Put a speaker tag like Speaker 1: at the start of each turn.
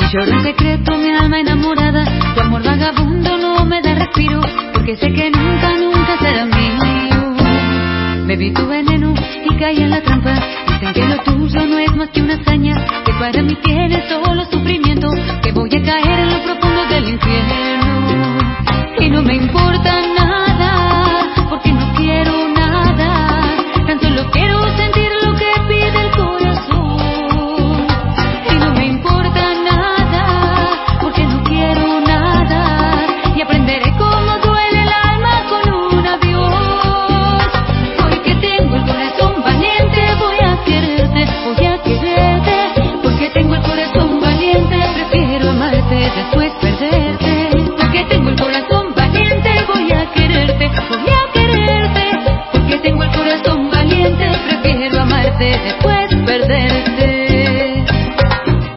Speaker 1: Lloro en secreto mi alma enamorada, tu amor vagabundo no me da respiro, porque sé que nunca, nunca será mío. Bebí tu veneno y caí en la trampa, dicen que lo tuyo no es más que una hazaña, que para mí tienes solo sufrimiento, que voy a caer en lo profundo del infierno. Y no me importa